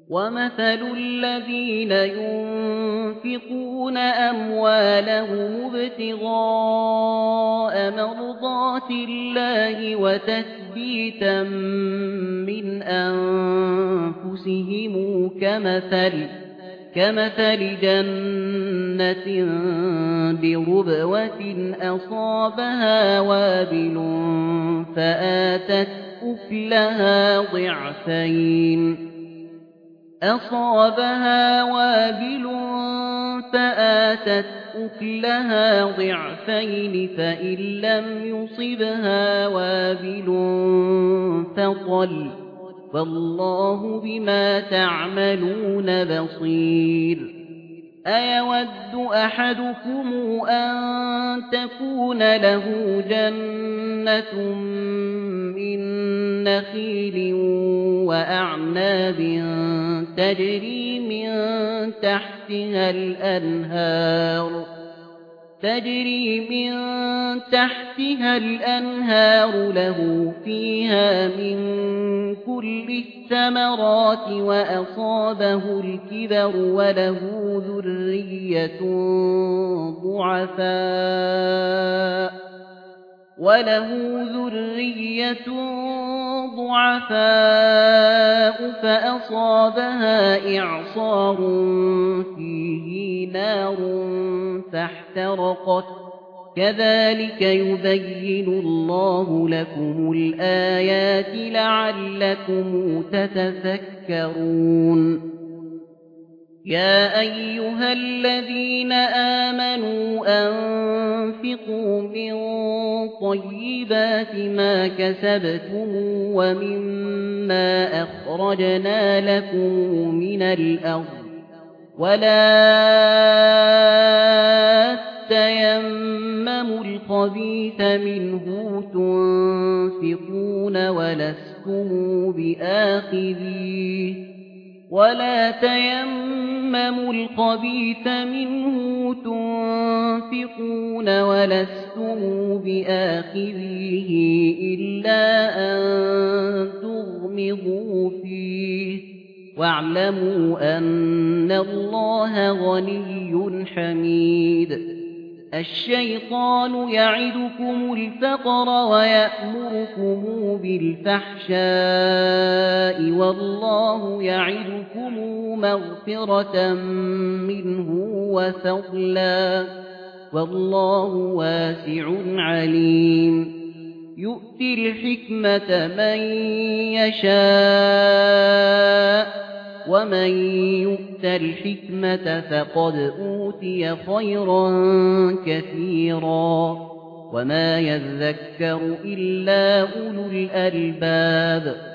وَمَثَلُ الَّذِينَ يُنفِقُونَ أَمْوَالَهُمُ ابْتِغَاءَ مَرْضَاتِ اللَّهِ وَتَثْبِيتًا مِّنْ أَنفُسِهِمْ كَمَثَلِ جَنَّةٍ بِرُبْوَةٍ أَصَابَهَا وَابِلٌ فَآتَتْ أُكْلَهَا ضِعْفَيْنِ فَإِن لَّمْ يُصِبْهَا وَابِلٌ فَطَلٌّ ۗ وَاللَّهُ بِمَا تَعْمَلُونَ بَصِيرٌ أَيَوَدُّ أَحَدُكُمْ أَن تَكُونَ لَهُ جَنَّةٌ مِّن نَّخِيلٍ وَأَعْنَابٍ تَجْرِي مِن تَحْتِهَا الْأَنْهَارُ لَهُ فِيهَا مِن كُلِّ الثَّمَرَاتِ وَأَصَابَهُ الْكِبَرُ وَلَهُ ذُرِّيَّةٌ ضُعَفَاءُ فَأَصَابَهَا إِعْصَارٌ فِيهِ نَارٌ فَاحْتَرَقَتْ ۗ كَذَٰلِكَ يُبَيِّنُ اللَّهُ لَكُمُ الْآيَاتِ لَعَلَّكُمْ تَتَفَكَّرُونَ يَا أَيُّهَا الَّذِينَ آمَنُوا أَنفِقُوا مِن طَيِّبَاتِ مَا كَسَبْتُمْ وَمِمَّا أَخْرَجْنَا لَكُم مِّنَ الْأَرْضِ وَلَا تَيَمَّمُوا الْخَبِيثَ مِنْهُ تُنفِقُونَ وَلَسْتُمْ بِآخِذِيهِ إِلَّا أَن تُغْمِضُوا فِيهِ ۚ وَاعْلَمُوا أَنَّ اللَّهَ غَنِيٌّ حَمِيدٌ الشَّيْطَانُ يَعِدُكُمُ الْفَقْرَ وَيَأْمُرُكُم بِالْفَحْشَاءِ وَاللَّهُ يَعِدُكُم مَّغْفِرَةً مِّنْهُ وَفَضْلًا ۗ وَاللَّهُ وَاسِعٌ عَلِيمٌ يُؤْتِي الْحِكْمَةَ مَن يَشَاءُ ۚ وَمَن يُؤْتَ الْحِكْمَةَ فَقَدْ أُوتِيَ خَيْرًا كَثِيرًا ۗ وَمَا يَذَّكَّرُ إِلَّا أُولُو الْأَلْبَابِ